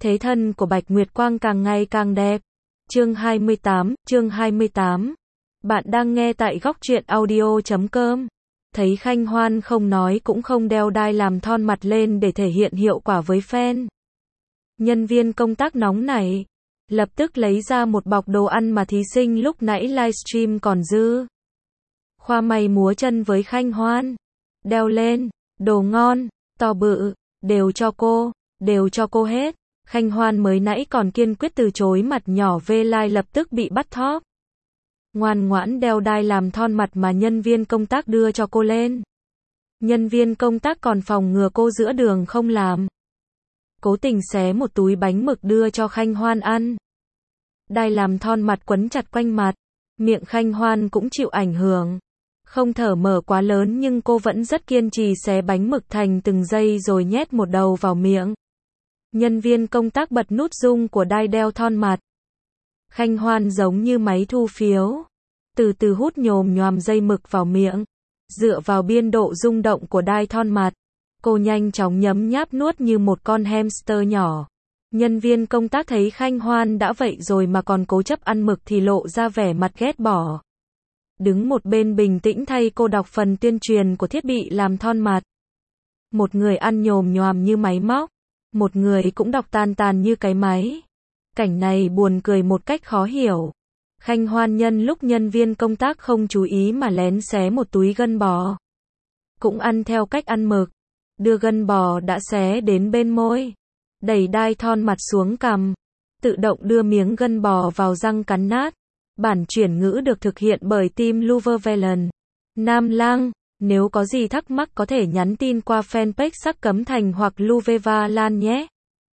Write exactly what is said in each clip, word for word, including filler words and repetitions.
Thế thân của Bạch Nguyệt Quang càng ngày càng đẹp. Chương hai mươi tám, chương hai mươi tám. Bạn đang nghe tại góc truyện audio chấm com. Thấy Khanh Hoan không nói cũng không đeo đai làm thon mặt lên để thể hiện hiệu quả với fan. Nhân viên công tác nóng nảy, lập tức lấy ra một bọc đồ ăn mà thí sinh lúc nãy livestream còn dư. Khoa mày múa chân với Khanh Hoan. Đeo lên, đồ ngon, to bự, đều cho cô, đều cho cô hết. Khanh Hoan mới nãy còn kiên quyết từ chối, mặt nhỏ vê lai lập tức bị bắt thóp. Ngoan ngoãn đeo đai làm thon mặt mà nhân viên công tác đưa cho cô lên. Nhân viên công tác còn phòng ngừa cô giữa đường không làm. Cố tình xé một túi bánh mực đưa cho Khanh Hoan ăn. Đai làm thon mặt quấn chặt quanh mặt. Miệng Khanh Hoan cũng chịu ảnh hưởng. Không thở mở quá lớn nhưng cô vẫn rất kiên trì xé bánh mực thành từng giây rồi nhét một đầu vào miệng. Nhân viên công tác bật nút rung của đai đeo thon mặt. Khanh Hoan giống như máy thu phiếu. Từ từ hút nhồm nhoàm dây mực vào miệng. Dựa vào biên độ rung động của đai thon mặt, cô nhanh chóng nhấm nháp nuốt như một con hamster nhỏ. Nhân viên công tác thấy Khanh Hoan đã vậy rồi mà còn cố chấp ăn mực thì lộ ra vẻ mặt ghét bỏ. Đứng một bên bình tĩnh thay cô đọc phần tuyên truyền của thiết bị làm thon mặt. Một người ăn nhồm nhoàm như máy móc, một người cũng đọc tàn tàn như cái máy. Cảnh này buồn cười một cách khó hiểu. Khanh Hoan nhân lúc nhân viên công tác không chú ý mà lén xé một túi gân bò. Cũng ăn theo cách ăn mực. Đưa gân bò đã xé đến bên môi. Đẩy đai thon mặt xuống cằm. Tự động đưa miếng gân bò vào răng cắn nát. Bản chuyển ngữ được thực hiện bởi team Luvervelen. Nam Lang, nếu có gì thắc mắc có thể nhắn tin qua fanpage Sắc Cấm Thành hoặc Luveva Lan nhé.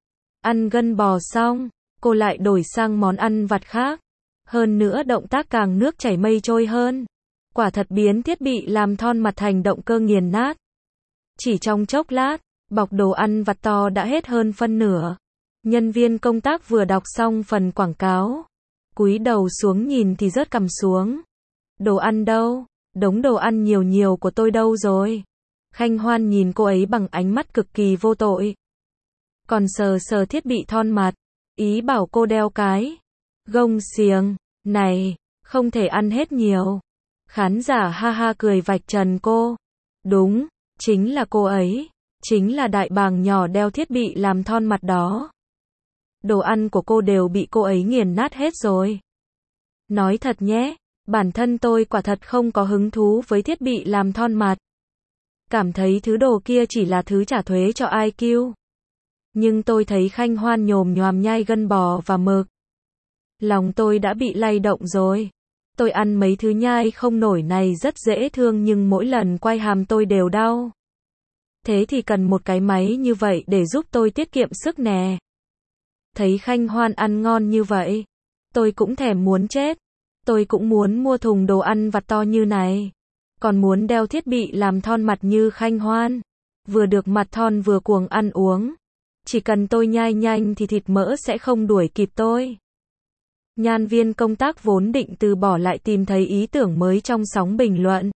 Ăn gân bò xong, cô lại đổi sang món ăn vặt khác. Hơn nữa động tác càng nước chảy mây trôi hơn. Quả thật biến thiết bị làm thon mặt thành động cơ nghiền nát. Chỉ trong chốc lát, bọc đồ ăn vặt to đã hết hơn phân nửa. Nhân viên công tác vừa đọc xong phần quảng cáo. Cúi đầu xuống nhìn thì rớt cằm xuống. Đồ ăn đâu? Đống đồ ăn nhiều nhiều của tôi đâu rồi? Khanh Hoan nhìn cô ấy bằng ánh mắt cực kỳ vô tội. Còn sờ sờ thiết bị thon mặt. Ý bảo cô đeo cái gông xiềng này, không thể ăn hết nhiều. Khán giả ha ha cười vạch trần cô. Đúng, chính là cô ấy. Chính là đại bàng nhỏ đeo thiết bị làm thon mặt đó. Đồ ăn của cô đều bị cô ấy nghiền nát hết rồi. Nói thật nhé, bản thân tôi quả thật không có hứng thú với thiết bị làm thon mặt. Cảm thấy thứ đồ kia chỉ là thứ trả thuế cho i kiu. Nhưng tôi thấy Khanh Hoan nhồm nhoàm nhai gân bò và mực. Lòng tôi đã bị lay động rồi. Tôi ăn mấy thứ nhai không nổi này rất dễ thương nhưng mỗi lần quay hàm tôi đều đau. Thế thì cần một cái máy như vậy để giúp tôi tiết kiệm sức nè. Thấy Khanh Hoan ăn ngon như vậy, tôi cũng thèm muốn chết. Tôi cũng muốn mua thùng đồ ăn vặt to như này. Còn muốn đeo thiết bị làm thon mặt như Khanh Hoan. Vừa được mặt thon vừa cuồng ăn uống. Chỉ cần tôi nhai nhanh thì thịt mỡ sẽ không đuổi kịp tôi. Nhân viên công tác vốn định từ bỏ lại tìm thấy ý tưởng mới trong sóng bình luận.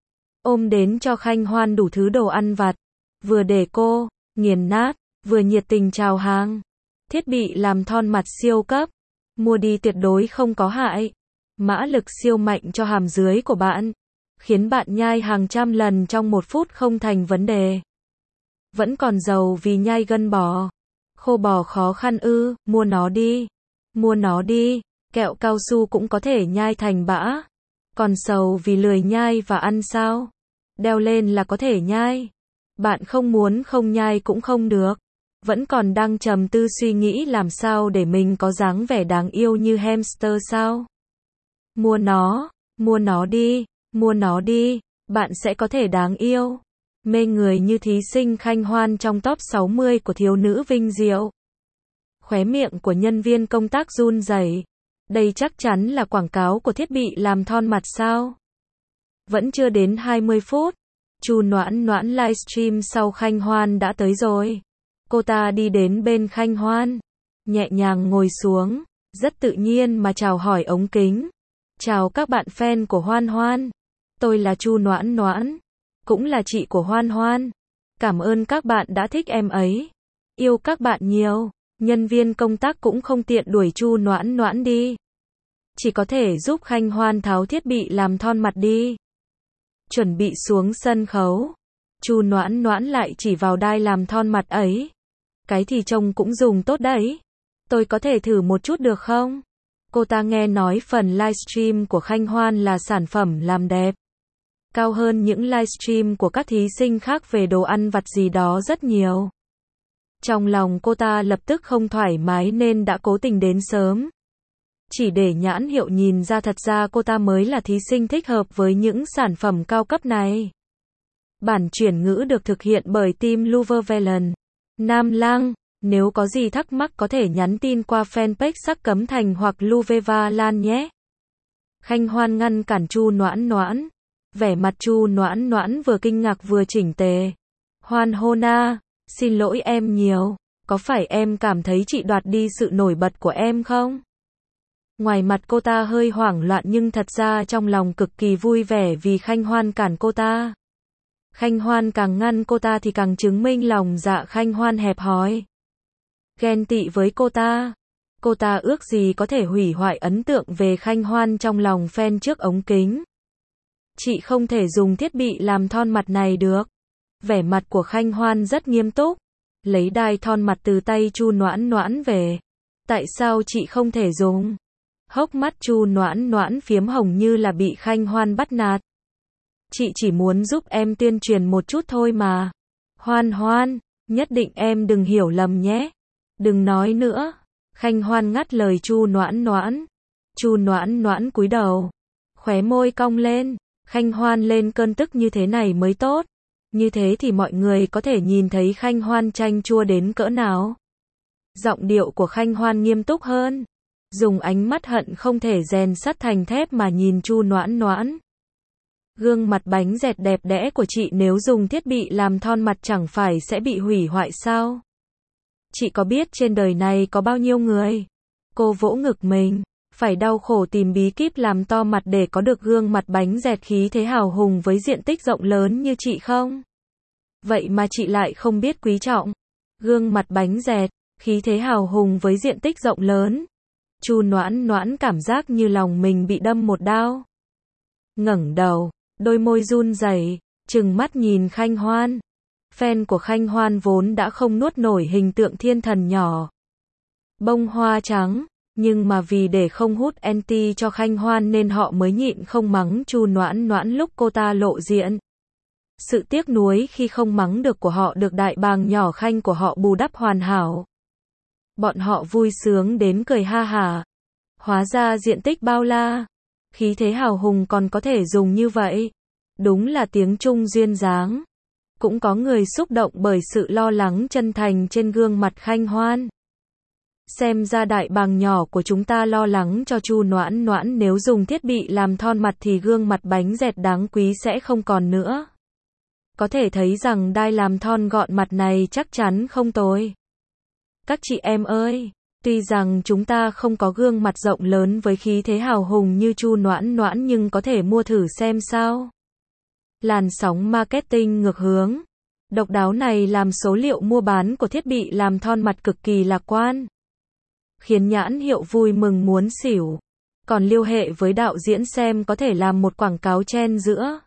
Ôm đến cho Khanh Hoan đủ thứ đồ ăn vặt. Vừa để cô nghiền nát, vừa nhiệt tình chào hàng. Thiết bị làm thon mặt siêu cấp. Mua đi tuyệt đối không có hại. Mã lực siêu mạnh cho hàm dưới của bạn. Khiến bạn nhai hàng trăm lần trong một phút không thành vấn đề. Vẫn còn giàu vì nhai gân bò. Khô bò khó khăn ư, mua nó đi. Mua nó đi, kẹo cao su cũng có thể nhai thành bã. Còn sầu vì lười nhai và ăn sao? Đeo lên là có thể nhai. Bạn không muốn không nhai cũng không được. Vẫn còn đang trầm tư suy nghĩ làm sao để mình có dáng vẻ đáng yêu như hamster sao? Mua nó, mua nó đi, mua nó đi, bạn sẽ có thể đáng yêu. Mê người như thí sinh Khanh Hoan trong top sáu mươi của thiếu nữ vinh diệu. Khóe miệng của nhân viên công tác run rẩy. Đây chắc chắn là quảng cáo của thiết bị làm thon mặt sao? Vẫn chưa đến hai mươi phút. Chu Noãn Noãn livestream sau Khanh Hoan đã tới rồi. Cô ta đi đến bên Khanh Hoan. Nhẹ nhàng ngồi xuống. Rất tự nhiên mà chào hỏi ống kính. Chào các bạn fan của Hoan Hoan. Tôi là Chu Noãn Noãn. Cũng là chị của Hoan Hoan. Cảm ơn các bạn đã thích em ấy. Yêu các bạn nhiều. Nhân viên công tác cũng không tiện đuổi Chu Noãn Noãn đi. Chỉ có thể giúp Khanh Hoan tháo thiết bị làm thon mặt đi. Chuẩn bị xuống sân khấu. Chu Noãn Noãn lại chỉ vào đai làm thon mặt ấy. Cái thì trông cũng dùng tốt đấy. Tôi có thể thử một chút được không? Cô ta nghe nói phần livestream của Khanh Hoan là sản phẩm làm đẹp. Cao hơn những livestream của các thí sinh khác về đồ ăn vặt gì đó rất nhiều. Trong lòng cô ta lập tức không thoải mái nên đã cố tình đến sớm. Chỉ để nhãn hiệu nhìn ra thật ra cô ta mới là thí sinh thích hợp với những sản phẩm cao cấp này. Bản chuyển ngữ được thực hiện bởi team Luvervelen. Nam Lang, nếu có gì thắc mắc có thể nhắn tin qua fanpage Sắc Cấm Thành hoặc Luveva Lan nhé. Khanh Hoan ngăn cản Chu Noãn Noãn. Vẻ mặt Chu Noãn Noãn vừa kinh ngạc vừa chỉnh tề. Hoan hôn à, xin lỗi em nhiều. Có phải em cảm thấy chị đoạt đi sự nổi bật của em không? Ngoài mặt cô ta hơi hoảng loạn nhưng thật ra trong lòng cực kỳ vui vẻ vì Khanh Hoan cản cô ta. Khanh Hoan càng ngăn cô ta thì càng chứng minh lòng dạ Khanh Hoan hẹp hòi. Ghen tị với cô ta. Cô ta ước gì có thể hủy hoại ấn tượng về Khanh Hoan trong lòng fan trước ống kính. Chị không thể dùng thiết bị làm thon mặt này được. Vẻ mặt của Khanh Hoan rất nghiêm túc. Lấy đai thon mặt từ tay Chu Noãn Noãn về. Tại sao chị không thể dùng? Hốc mắt Chu Noãn Noãn phiếm hồng như là bị Khanh Hoan bắt nạt. Chị chỉ muốn giúp em tuyên truyền một chút thôi mà. Hoan Hoan, nhất định em đừng hiểu lầm nhé. Đừng nói nữa. Khanh Hoan ngắt lời Chu Noãn Noãn. Chu Noãn Noãn cúi đầu. Khóe môi cong lên. Khanh Hoan lên cơn tức như thế này mới tốt. Như thế thì mọi người có thể nhìn thấy Khanh Hoan chanh chua đến cỡ nào. Giọng điệu của Khanh Hoan nghiêm túc hơn. Dùng ánh mắt hận không thể rèn sắt thành thép mà nhìn Chu Noãn Noãn. Gương mặt bánh dẹt đẹp đẽ của chị nếu dùng thiết bị làm thon mặt chẳng phải sẽ bị hủy hoại sao? Chị có biết trên đời này có bao nhiêu người? Cô vỗ ngực mình. Phải đau khổ tìm bí kíp làm to mặt để có được gương mặt bánh dẹt khí thế hào hùng với diện tích rộng lớn như chị không? Vậy mà chị lại không biết quý trọng. Gương mặt bánh dẹt, khí thế hào hùng với diện tích rộng lớn. Chu Noãn Noãn cảm giác như lòng mình bị đâm một đao. Ngẩng đầu, đôi môi run rẩy, trừng mắt nhìn Khanh Hoan. Fan của Khanh Hoan vốn đã không nuốt nổi hình tượng thiên thần nhỏ. Bông hoa trắng. Nhưng mà vì để không hút anti cho Khanh Hoan nên họ mới nhịn không mắng Chu Noãn Noãn lúc cô ta lộ diện. Sự tiếc nuối khi không mắng được của họ được đại bàng nhỏ Khanh của họ bù đắp hoàn hảo. Bọn họ vui sướng đến cười ha hả. Hóa ra diện tích bao la. Khí thế hào hùng còn có thể dùng như vậy. Đúng là tiếng Trung duyên dáng. Cũng có người xúc động bởi sự lo lắng chân thành trên gương mặt Khanh Hoan. Xem ra đại bàng nhỏ của chúng ta lo lắng cho Chu Noãn Noãn nếu dùng thiết bị làm thon mặt thì gương mặt bánh dẹt đáng quý sẽ không còn nữa. Có thể thấy rằng đai làm thon gọn mặt này chắc chắn không tồi. Các chị em ơi, tuy rằng chúng ta không có gương mặt rộng lớn với khí thế hào hùng như Chu Noãn Noãn nhưng có thể mua thử xem sao. Làn sóng marketing ngược hướng. Độc đáo này làm số liệu mua bán của thiết bị làm thon mặt cực kỳ lạc quan. Khiến nhãn hiệu vui mừng muốn xỉu. Còn liên hệ với đạo diễn xem có thể làm một quảng cáo chen giữa.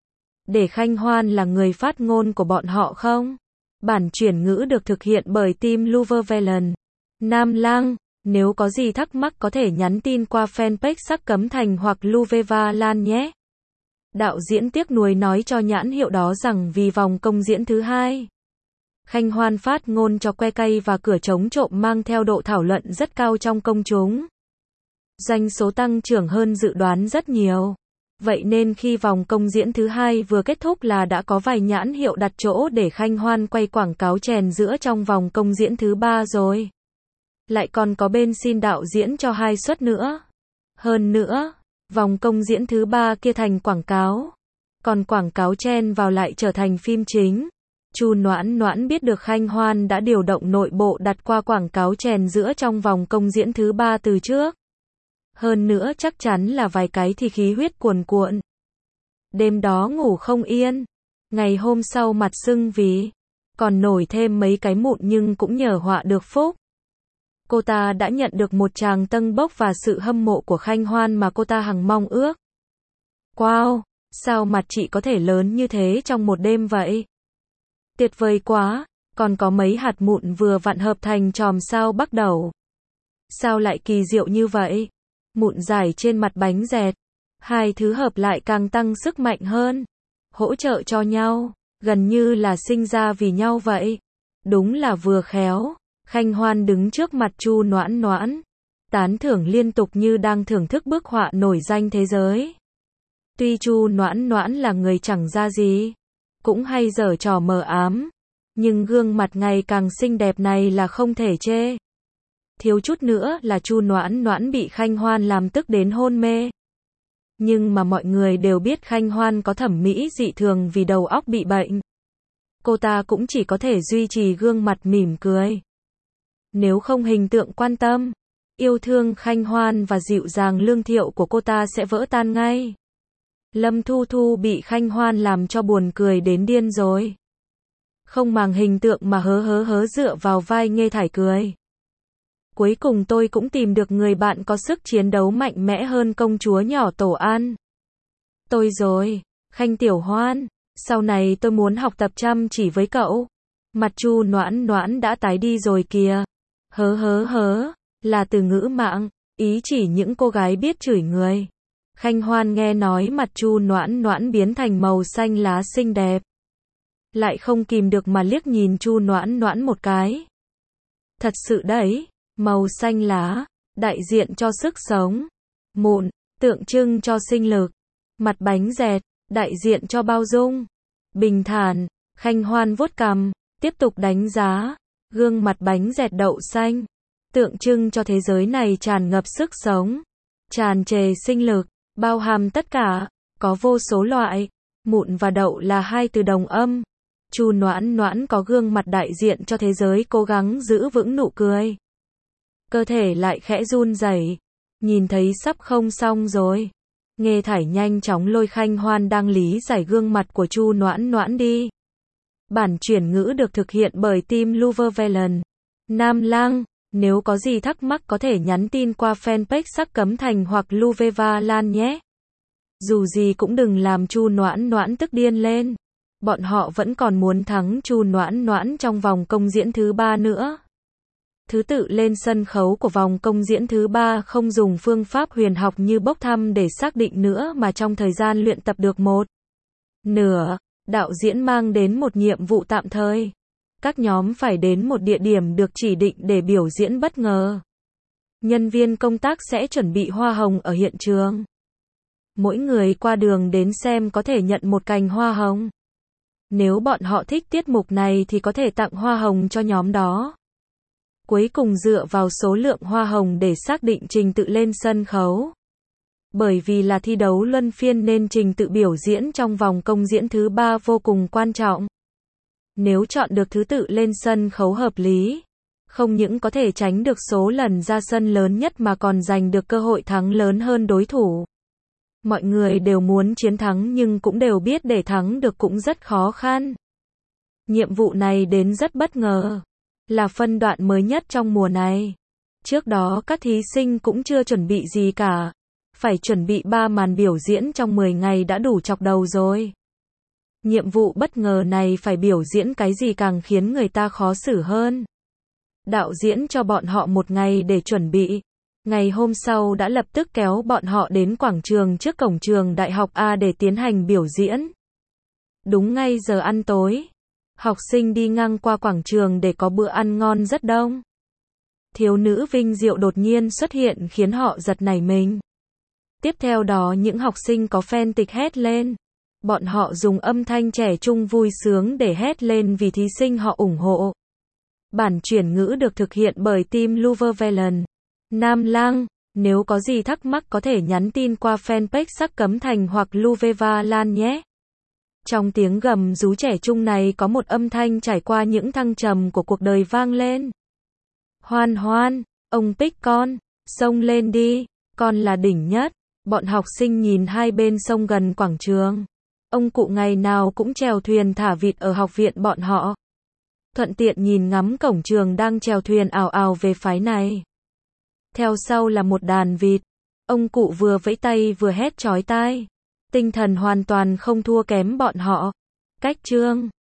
Để Khanh Hoan là người phát ngôn của bọn họ không? Bản chuyển ngữ được thực hiện bởi team Luvervelen. Nam Lang, nếu có gì thắc mắc có thể nhắn tin qua fanpage Sắc Cấm Thành hoặc Luveva Lan nhé. Đạo diễn tiếc nuối nói cho nhãn hiệu đó rằng vì vòng công diễn thứ hai, Khanh Hoan phát ngôn cho que cây và cửa chống trộm mang theo độ thảo luận rất cao trong công chúng. Doanh số tăng trưởng hơn dự đoán rất nhiều. Vậy nên khi vòng công diễn thứ hai vừa kết thúc là đã có vài nhãn hiệu đặt chỗ để Khanh Hoan quay quảng cáo chèn giữa trong vòng công diễn thứ ba rồi. Lại còn có bên xin đạo diễn cho hai suất nữa. Hơn nữa, vòng công diễn thứ ba kia thành quảng cáo. Còn quảng cáo chen vào lại trở thành phim chính. Chu Noãn Noãn biết được Khanh Hoan đã điều động nội bộ đặt qua quảng cáo chèn giữa trong vòng công diễn thứ ba từ trước. Hơn nữa chắc chắn là vài cái thì khí huyết cuồn cuộn. Đêm đó ngủ không yên. Ngày hôm sau mặt sưng vì. Còn nổi thêm mấy cái mụn nhưng cũng nhờ họa được phúc. Cô ta đã nhận được một tràng tâng bốc và sự hâm mộ của Khanh Hoan mà cô ta hằng mong ước. Wow, sao mặt chị có thể lớn như thế trong một đêm vậy? Tuyệt vời quá, còn có mấy hạt mụn vừa vặn hợp thành chòm sao bắc đầu. Sao lại kỳ diệu như vậy? Mụn dài trên mặt bánh dẹt. Hai thứ hợp lại càng tăng sức mạnh hơn. Hỗ trợ cho nhau, gần như là sinh ra vì nhau vậy. Đúng là vừa khéo. Khanh Hoan đứng trước mặt Chu Noãn Noãn, tán thưởng liên tục như đang thưởng thức bức họa nổi danh thế giới. Tuy Chu Noãn Noãn là người chẳng ra gì, cũng hay giở trò mờ ám, nhưng gương mặt ngày càng xinh đẹp này là không thể chê. Thiếu chút nữa là Chu Noãn Noãn bị Khanh Hoan làm tức đến hôn mê. Nhưng mà mọi người đều biết Khanh Hoan có thẩm mỹ dị thường vì đầu óc bị bệnh. Cô ta cũng chỉ có thể duy trì gương mặt mỉm cười. Nếu không hình tượng quan tâm, yêu thương Khanh Hoan và dịu dàng lương thiệu của cô ta sẽ vỡ tan ngay. Lâm Thu Thu bị Khanh Hoan làm cho buồn cười đến điên rồi. Không màng hình tượng mà hớ hớ hớ dựa vào vai Nghê Thải cười. Cuối cùng tôi cũng tìm được người bạn có sức chiến đấu mạnh mẽ hơn công chúa nhỏ Tổ An. Tôi rồi, Khanh Tiểu Hoan, sau này tôi muốn học tập chăm chỉ với cậu. Mặt Chu Noãn Noãn đã tái đi rồi kìa. Hớ hớ hớ, là từ ngữ mạng, ý chỉ những cô gái biết chửi người. Khanh Hoan nghe nói mặt Chu Noãn Noãn biến thành màu xanh lá xinh đẹp. Lại không kìm được mà liếc nhìn Chu Noãn Noãn một cái. Thật sự đấy, màu xanh lá, đại diện cho sức sống. Mụn, tượng trưng cho sinh lực. Mặt bánh dẹt, đại diện cho bao dung. Bình thản, Khanh Hoan vuốt cằm, tiếp tục đánh giá. Gương mặt bánh dẹt đậu xanh, tượng trưng cho thế giới này tràn ngập sức sống, tràn trề sinh lực, bao hàm tất cả, có vô số loại. Mụn và đậu là hai từ đồng âm. Chu Noãn Noãn có gương mặt đại diện cho thế giới cố gắng giữ vững nụ cười. Cơ thể lại khẽ run rẩy, nhìn thấy sắp không xong rồi. Nghê Thải nhanh chóng lôi Khanh Hoan đang lý giải gương mặt của Chu Noãn Noãn đi. Bản chuyển ngữ được thực hiện bởi team Luvervelen. Nam Lang, nếu có gì thắc mắc có thể nhắn tin qua fanpage Sắc Cấm Thành hoặc Luveva Lan nhé. Dù gì cũng đừng làm Chu Noãn Noãn tức điên lên. Bọn họ vẫn còn muốn thắng Chu Noãn Noãn trong vòng công diễn thứ ba nữa. Thứ tự lên sân khấu của vòng công diễn thứ ba không dùng phương pháp huyền học như bốc thăm để xác định nữa mà trong thời gian luyện tập được một nửa. Đạo diễn mang đến một nhiệm vụ tạm thời. Các nhóm phải đến một địa điểm được chỉ định để biểu diễn bất ngờ. Nhân viên công tác sẽ chuẩn bị hoa hồng ở hiện trường. Mỗi người qua đường đến xem có thể nhận một cành hoa hồng. Nếu bọn họ thích tiết mục này thì có thể tặng hoa hồng cho nhóm đó. Cuối cùng dựa vào số lượng hoa hồng để xác định trình tự lên sân khấu. Bởi vì là thi đấu luân phiên nên trình tự biểu diễn trong vòng công diễn thứ ba vô cùng quan trọng. Nếu chọn được thứ tự lên sân khấu hợp lý, không những có thể tránh được số lần ra sân lớn nhất mà còn giành được cơ hội thắng lớn hơn đối thủ. Mọi người đều muốn chiến thắng nhưng cũng đều biết để thắng được cũng rất khó khăn. Nhiệm vụ này đến rất bất ngờ, là phân đoạn mới nhất trong mùa này. Trước đó các thí sinh cũng chưa chuẩn bị gì cả. Phải chuẩn bị ba màn biểu diễn trong mười ngày đã đủ chọc đầu rồi. Nhiệm vụ bất ngờ này phải biểu diễn cái gì càng khiến người ta khó xử hơn. Đạo diễn cho bọn họ một ngày để chuẩn bị. Ngày hôm sau đã lập tức kéo bọn họ đến quảng trường trước cổng trường Đại học A để tiến hành biểu diễn. Đúng ngay giờ ăn tối. Học sinh đi ngang qua quảng trường để có bữa ăn ngon rất đông. Thiếu nữ Vinh Diệu đột nhiên xuất hiện khiến họ giật nảy mình. Tiếp theo đó những học sinh có fan tịch hét lên. Bọn họ dùng âm thanh trẻ trung vui sướng để hét lên vì thí sinh họ ủng hộ. Bản chuyển ngữ được thực hiện bởi team Luvervelen. Nam Lang, nếu có gì thắc mắc có thể nhắn tin qua fanpage Sắc Cấm Thành hoặc Luveva Lan nhé. Trong tiếng gầm rú trẻ trung này có một âm thanh trải qua những thăng trầm của cuộc đời vang lên. Hoan Hoan, ông Pích con, xông lên đi, con là đỉnh nhất. Bọn học sinh nhìn hai bên sông gần quảng trường. Ông cụ ngày nào cũng chèo thuyền thả vịt ở học viện bọn họ. thuận tiện nhìn ngắm cổng trường đang chèo thuyền ào ào về phái này. Theo sau là một đàn vịt. Ông cụ vừa vẫy tay vừa hét chói tai. Tinh thần hoàn toàn không thua kém bọn họ. Cách chương